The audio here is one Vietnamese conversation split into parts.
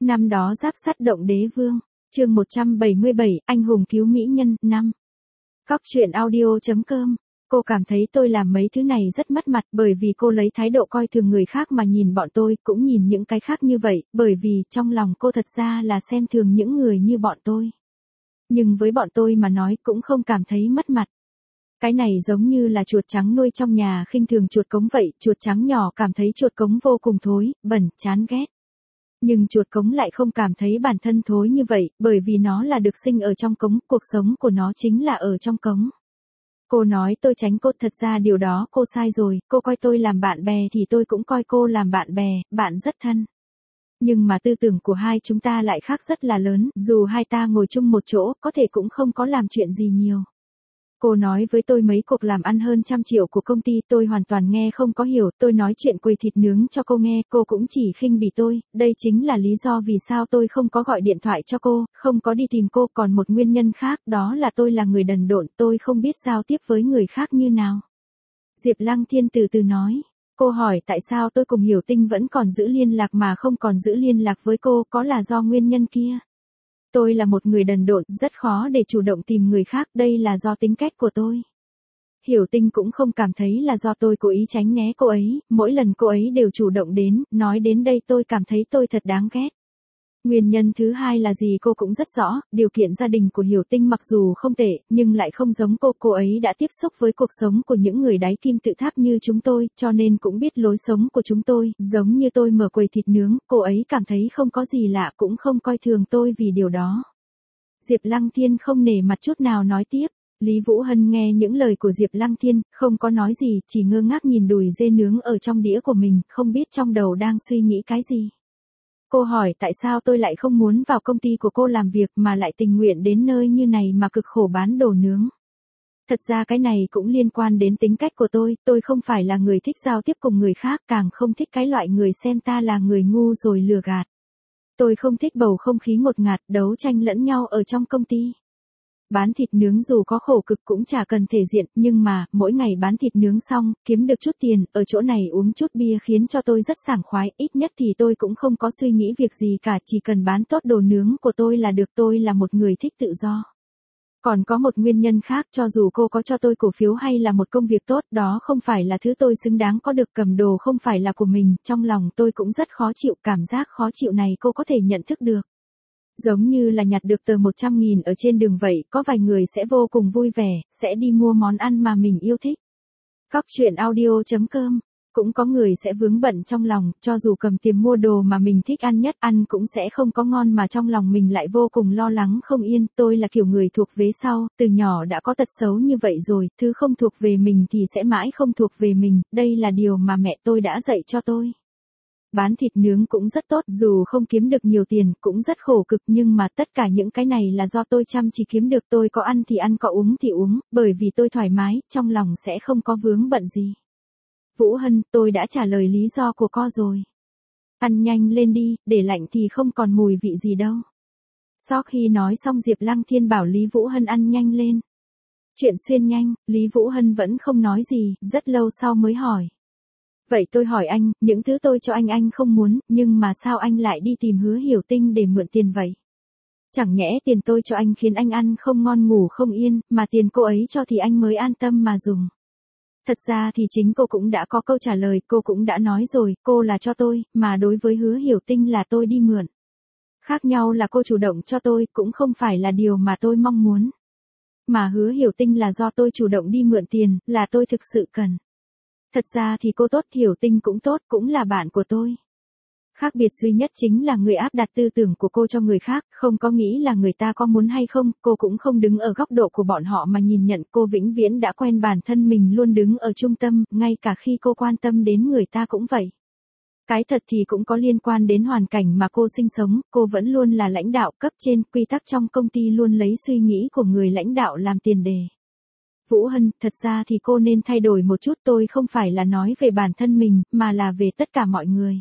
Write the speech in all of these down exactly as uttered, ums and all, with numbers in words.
Năm đó Giáp Sắt động đế vương, chương một trăm bảy mươi bảy, anh hùng cứu mỹ nhân, năm. Cóc truyện audio chấm com. Cô cảm thấy tôi làm mấy thứ này rất mất mặt bởi vì cô lấy thái độ coi thường người khác mà nhìn bọn tôi, cũng nhìn những cái khác như vậy, bởi vì trong lòng cô thật ra là xem thường những người như bọn tôi. Nhưng với bọn tôi mà nói cũng không cảm thấy mất mặt. Cái này giống như là chuột trắng nuôi trong nhà khinh thường chuột cống vậy, chuột trắng nhỏ cảm thấy chuột cống vô cùng thối, bẩn, chán ghét. Nhưng chuột cống lại không cảm thấy bản thân thối như vậy, bởi vì nó là được sinh ở trong cống, cuộc sống của nó chính là ở trong cống. Cô nói tôi tránh cô, thật ra điều đó cô sai rồi, cô coi tôi làm bạn bè thì tôi cũng coi cô làm bạn bè, bạn rất thân. Nhưng mà tư tưởng của hai chúng ta lại khác rất là lớn, dù hai ta ngồi chung một chỗ, có thể cũng không có làm chuyện gì nhiều. Cô nói với tôi mấy cuộc làm ăn hơn trăm triệu của công ty, tôi hoàn toàn nghe không có hiểu, tôi nói chuyện quầy thịt nướng cho cô nghe, cô cũng chỉ khinh bỉ tôi, đây chính là lý do vì sao tôi không có gọi điện thoại cho cô, không có đi tìm cô, còn một nguyên nhân khác, đó là tôi là người đần độn, tôi không biết giao tiếp với người khác như nào. Diệp Lăng Thiên từ từ nói, cô hỏi tại sao tôi cùng Hiểu Tinh vẫn còn giữ liên lạc mà không còn giữ liên lạc với cô, có là do nguyên nhân kia. Tôi là một người đần độn, rất khó để chủ động tìm người khác, đây là do tính cách của tôi. Hiểu Tinh cũng không cảm thấy là do tôi cố ý tránh né cô ấy, mỗi lần cô ấy đều chủ động đến, nói đến đây tôi cảm thấy tôi thật đáng ghét. Nguyên nhân thứ hai là gì cô cũng rất rõ, điều kiện gia đình của Hiểu Tinh mặc dù không tệ, nhưng lại không giống cô, cô ấy đã tiếp xúc với cuộc sống của những người đáy kim tự tháp như chúng tôi, cho nên cũng biết lối sống của chúng tôi, giống như tôi mở quầy thịt nướng, cô ấy cảm thấy không có gì lạ cũng không coi thường tôi vì điều đó. Diệp Lăng Thiên không nể mặt chút nào nói tiếp. Lý Vũ Hân nghe những lời của Diệp Lăng Thiên, không có nói gì, chỉ ngơ ngác nhìn đùi dê nướng ở trong đĩa của mình, không biết trong đầu đang suy nghĩ cái gì. Cô hỏi tại sao tôi lại không muốn vào công ty của cô làm việc mà lại tình nguyện đến nơi như này mà cực khổ bán đồ nướng. Thật ra cái này cũng liên quan đến tính cách của tôi, tôi không phải là người thích giao tiếp cùng người khác, càng không thích cái loại người xem ta là người ngu rồi lừa gạt. Tôi không thích bầu không khí ngột ngạt, đấu tranh lẫn nhau ở trong công ty. Bán thịt nướng dù có khổ cực cũng chả cần thể diện, nhưng mà, mỗi ngày bán thịt nướng xong, kiếm được chút tiền, ở chỗ này uống chút bia khiến cho tôi rất sảng khoái, ít nhất thì tôi cũng không có suy nghĩ việc gì cả, chỉ cần bán tốt đồ nướng của tôi là được, tôi là một người thích tự do. Còn có một nguyên nhân khác, cho dù cô có cho tôi cổ phiếu hay là một công việc tốt, đó không phải là thứ tôi xứng đáng có được, cầm đồ không phải là của mình, trong lòng tôi cũng rất khó chịu, cảm giác khó chịu này cô có thể nhận thức được. Giống như là nhặt được tờ một trăm nghìn ở trên đường vậy, có vài người sẽ vô cùng vui vẻ, sẽ đi mua món ăn mà mình yêu thích. Cóc truyện audio chấm com. Cũng có người sẽ vướng bận trong lòng, cho dù cầm tiền mua đồ mà mình thích ăn nhất, ăn cũng sẽ không có ngon mà trong lòng mình lại vô cùng lo lắng không yên, tôi là kiểu người thuộc vế sau, từ nhỏ đã có tật xấu như vậy rồi, thứ không thuộc về mình thì sẽ mãi không thuộc về mình, đây là điều mà mẹ tôi đã dạy cho tôi. Bán thịt nướng cũng rất tốt, dù không kiếm được nhiều tiền, cũng rất khổ cực, nhưng mà tất cả những cái này là do tôi chăm chỉ kiếm được, tôi có ăn thì ăn, có uống thì uống, bởi vì tôi thoải mái, trong lòng sẽ không có vướng bận gì. Vũ Hân, tôi đã trả lời lý do của cô rồi. Ăn nhanh lên đi, để lạnh thì không còn mùi vị gì đâu. Sau khi nói xong Diệp Lăng Thiên bảo Lý Vũ Hân ăn nhanh lên. Chuyện xuyên nhanh, Lý Vũ Hân vẫn không nói gì, rất lâu sau mới hỏi. Vậy tôi hỏi anh, những thứ tôi cho anh anh không muốn, nhưng mà sao anh lại đi tìm Hứa Hiểu Tinh để mượn tiền vậy? Chẳng nhẽ tiền tôi cho anh khiến anh ăn không ngon ngủ không yên, mà tiền cô ấy cho thì anh mới an tâm mà dùng. Thật ra thì chính cô cũng đã có câu trả lời, cô cũng đã nói rồi, cô là cho tôi, mà đối với Hứa Hiểu Tinh là tôi đi mượn. Khác nhau là cô chủ động cho tôi, cũng không phải là điều mà tôi mong muốn. Mà Hứa Hiểu Tinh là do tôi chủ động đi mượn tiền, là tôi thực sự cần. Thật ra thì cô tốt, Hiểu Tinh cũng tốt, cũng là bạn của tôi. Khác biệt duy nhất chính là người áp đặt tư tưởng của cô cho người khác, không có nghĩ là người ta có muốn hay không, cô cũng không đứng ở góc độ của bọn họ mà nhìn nhận, cô vĩnh viễn đã quen bản thân mình luôn đứng ở trung tâm, ngay cả khi cô quan tâm đến người ta cũng vậy. Cái thật thì cũng có liên quan đến hoàn cảnh mà cô sinh sống, cô vẫn luôn là lãnh đạo cấp trên, quy tắc trong công ty luôn lấy suy nghĩ của người lãnh đạo làm tiền đề. Vũ Hân, thật ra thì cô nên thay đổi một chút, tôi không phải là nói về bản thân mình, mà là về tất cả mọi người.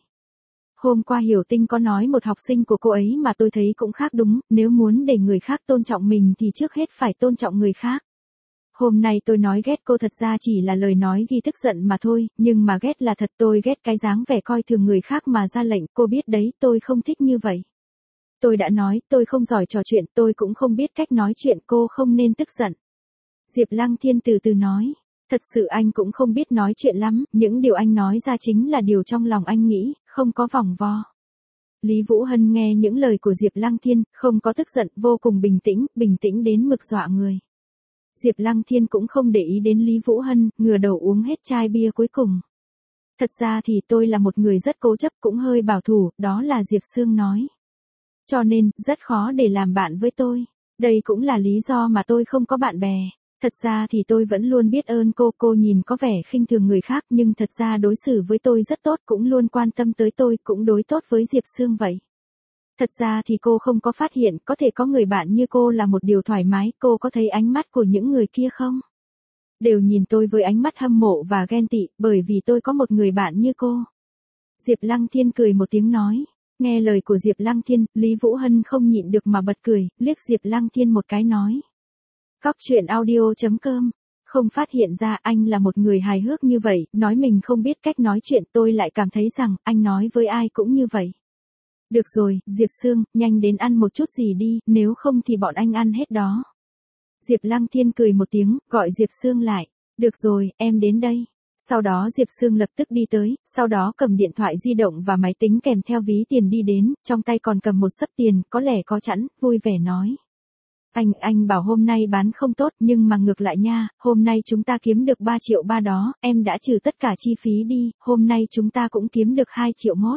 Hôm qua Hiểu Tinh có nói một học sinh của cô ấy mà tôi thấy cũng khác đúng, nếu muốn để người khác tôn trọng mình thì trước hết phải tôn trọng người khác. Hôm nay tôi nói ghét cô thật ra chỉ là lời nói ghi tức giận mà thôi, nhưng mà ghét là thật, tôi ghét cái dáng vẻ coi thường người khác mà ra lệnh, cô biết đấy, tôi không thích như vậy. Tôi đã nói, tôi không giỏi trò chuyện, tôi cũng không biết cách nói chuyện, cô không nên tức giận. Diệp Lăng Thiên từ từ nói. Thật sự anh cũng không biết nói chuyện lắm, những điều anh nói ra chính là điều trong lòng anh nghĩ, không có vòng vo. Lý Vũ Hân nghe những lời của Diệp Lăng Thiên, không có tức giận, vô cùng bình tĩnh, bình tĩnh đến mực dọa người. Diệp Lăng Thiên cũng không để ý đến Lý Vũ Hân, ngửa đầu uống hết chai bia cuối cùng. Thật ra thì tôi là một người rất cố chấp, cũng hơi bảo thủ, đó là Diệp Sương nói. Cho nên, rất khó để làm bạn với tôi. Đây cũng là lý do mà tôi không có bạn bè. Thật ra thì tôi vẫn luôn biết ơn cô, cô nhìn có vẻ khinh thường người khác nhưng thật ra đối xử với tôi rất tốt, cũng luôn quan tâm tới tôi, cũng đối tốt với Diệp Sương vậy. Thật ra thì cô không có phát hiện, có thể có người bạn như cô là một điều thoải mái, cô có thấy ánh mắt của những người kia không? Đều nhìn tôi với ánh mắt hâm mộ và ghen tị, bởi vì tôi có một người bạn như cô. Diệp Lăng Thiên cười một tiếng nói. Nghe lời của Diệp Lăng Thiên, Lý Vũ Hân không nhịn được mà bật cười, liếc Diệp Lăng Thiên một cái nói. Cóc truyện audio chấm com. Không phát hiện ra anh là một người hài hước như vậy, nói mình không biết cách nói chuyện, tôi lại cảm thấy rằng anh nói với ai cũng như vậy. Được rồi, Diệp Sương, nhanh đến ăn một chút gì đi, nếu không thì bọn anh ăn hết đó. Diệp Lăng Thiên cười một tiếng, gọi Diệp Sương lại. Được rồi, em đến đây. Sau đó Diệp Sương lập tức đi tới, sau đó cầm điện thoại di động và máy tính kèm theo ví tiền đi đến, trong tay còn cầm một xấp tiền, có lẽ có chẵn, vui vẻ nói. Anh, anh bảo hôm nay bán không tốt, nhưng mà ngược lại nha, hôm nay chúng ta kiếm được ba triệu ba đó, em đã trừ tất cả chi phí đi, hôm nay chúng ta cũng kiếm được hai triệu mốt.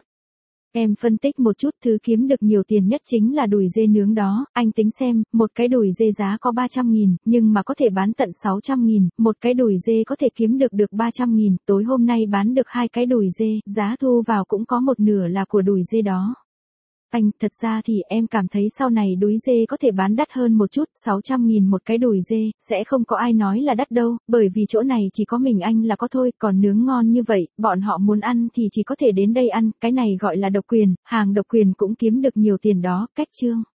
Em phân tích một chút, thứ kiếm được nhiều tiền nhất chính là đùi dê nướng đó, anh tính xem, một cái đùi dê giá có ba trăm nghìn, nhưng mà có thể bán tận sáu trăm nghìn, một cái đùi dê có thể kiếm được được ba trăm nghìn, tối hôm nay bán được hai cái đùi dê, giá thu vào cũng có một nửa là của đùi dê đó. Anh, thật ra thì em cảm thấy sau này đùi dê có thể bán đắt hơn một chút, sáu trăm nghìn một cái đùi dê, sẽ không có ai nói là đắt đâu, bởi vì chỗ này chỉ có mình anh là có thôi, còn nướng ngon như vậy, bọn họ muốn ăn thì chỉ có thể đến đây ăn, cái này gọi là độc quyền, hàng độc quyền cũng kiếm được nhiều tiền đó, cách chương.